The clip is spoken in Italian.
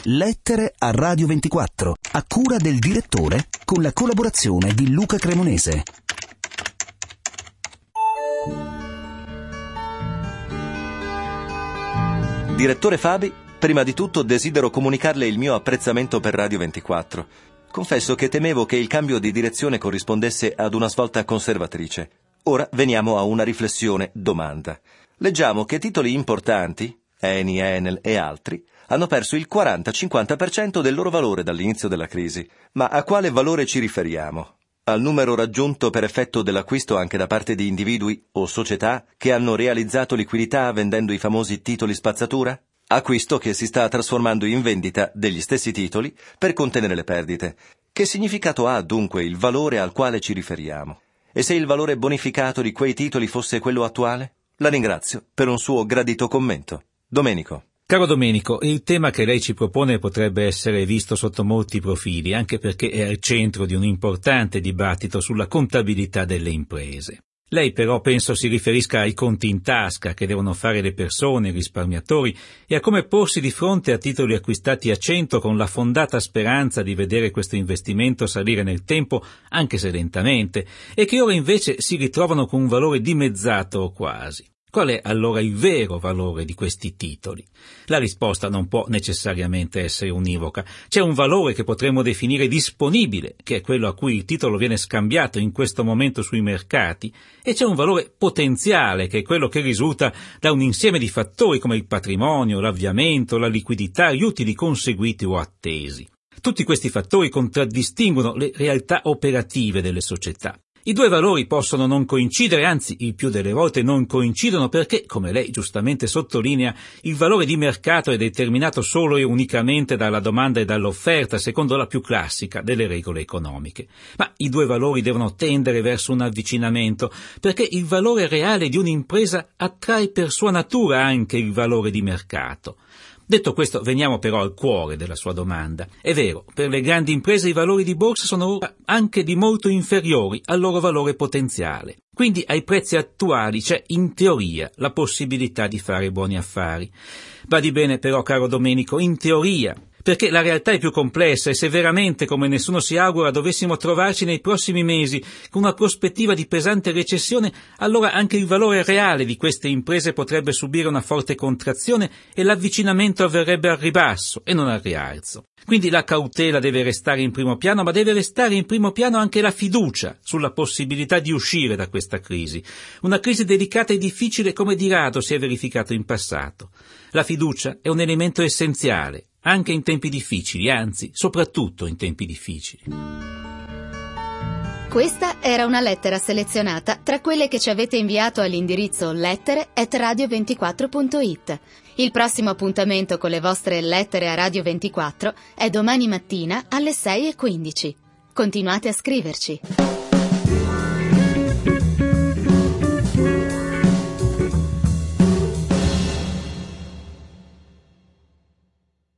Lettere a Radio 24, a cura del direttore, con la collaborazione di Luca Cremonese. Direttore Fabi, prima di tutto desidero comunicarle il mio apprezzamento per Radio 24. Confesso che temevo che il cambio di direzione corrispondesse ad una svolta conservatrice. Ora veniamo a una riflessione domanda. Leggiamo che titoli importanti, Eni, Enel e altri, hanno perso il 40-50% del loro valore dall'inizio della crisi. Ma a quale valore ci riferiamo? Al numero raggiunto per effetto dell'acquisto anche da parte di individui o società che hanno realizzato liquidità vendendo i famosi titoli spazzatura? Acquisto che si sta trasformando in vendita degli stessi titoli per contenere le perdite. Che significato ha dunque il valore al quale ci riferiamo? E se il valore bonificato di quei titoli fosse quello attuale? La ringrazio per un suo gradito commento. Domenico. Caro Domenico, il tema che lei ci propone potrebbe essere visto sotto molti profili, anche perché è al centro di un importante dibattito sulla contabilità delle imprese. Lei però penso si riferisca ai conti in tasca che devono fare le persone, i risparmiatori, e a come porsi di fronte a titoli acquistati a 100 con la fondata speranza di vedere questo investimento salire nel tempo, anche se lentamente, e che ora invece si ritrovano con un valore dimezzato o quasi. Qual è allora il vero valore di questi titoli? La risposta non può necessariamente essere univoca. C'è un valore che potremmo definire disponibile, che è quello a cui il titolo viene scambiato in questo momento sui mercati, e c'è un valore potenziale, che è quello che risulta da un insieme di fattori come il patrimonio, l'avviamento, la liquidità, gli utili conseguiti o attesi. Tutti questi fattori contraddistinguono le realtà operative delle società. I due valori possono non coincidere, anzi il più delle volte non coincidono perché, come lei giustamente sottolinea, il valore di mercato è determinato solo e unicamente dalla domanda e dall'offerta, secondo la più classica delle regole economiche. Ma i due valori devono tendere verso un avvicinamento, perché il valore reale di un'impresa attrae per sua natura anche il valore di mercato. Detto questo, veniamo però al cuore della sua domanda. È vero, per le grandi imprese i valori di borsa sono ora anche di molto inferiori al loro valore potenziale. Quindi ai prezzi attuali c'è, in teoria, la possibilità di fare buoni affari. Badi bene però, caro Domenico, in teoria, perché la realtà è più complessa e se veramente, come nessuno si augura, dovessimo trovarci nei prossimi mesi con una prospettiva di pesante recessione, allora anche il valore reale di queste imprese potrebbe subire una forte contrazione e l'avvicinamento avverrebbe al ribasso e non al rialzo. Quindi la cautela deve restare in primo piano, ma deve restare in primo piano anche la fiducia sulla possibilità di uscire da questa crisi. Una crisi delicata e difficile come di rado si è verificato in passato. La fiducia è un elemento essenziale, anche in tempi difficili, anzi, soprattutto in tempi difficili. Questa era una lettera selezionata tra quelle che ci avete inviato all'indirizzo lettere@radio24.it. Il prossimo appuntamento con le vostre lettere a Radio 24 è domani mattina alle 6:15. Continuate a scriverci.